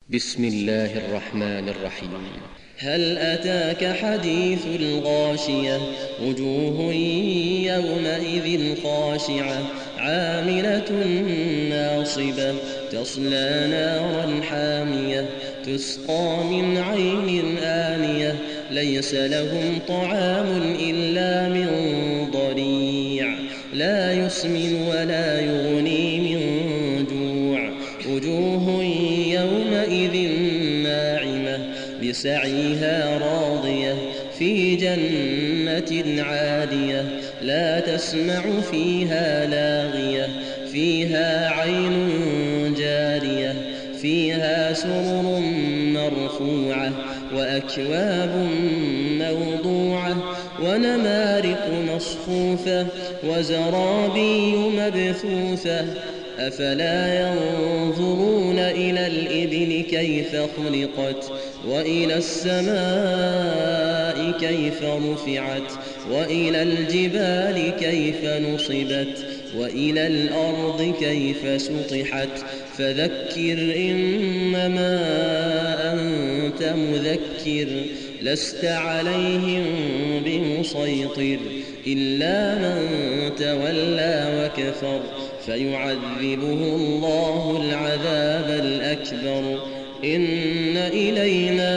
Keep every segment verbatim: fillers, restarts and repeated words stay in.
بسم الله الرحمن الرحيم. هل أتاك حديث الغاشية وجوه يومئذ خاشعة عاملة ناصبة تصلى نارا حامية تسقى من عين آنية ليس لهم طعام إلا من ضريع لا يسمن ولا يغني من جوع وجوه يومئذ ناعمة لسعيها راضية في جنة عالية لا تسمع فيها لاغية فيها عين جارية فيها سرر مرفوعة وأكواب موضوعة ونمارق مصفوفة وزرابي مبثوثة أفلا ينظرون إلى الإبل كيف خلقت وإلى السماء كيف رفعت وإلى الجبال كيف نصبت وإلى الأرض كيف سطحت فذكر إنما أنت مذكر لست عليهم بمسيطر إلا من تولى وكفر فيعذبه الله العذاب الأكبر إن إلينا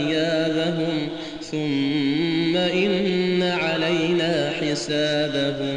إيابهم ثم إن علينا حسابهم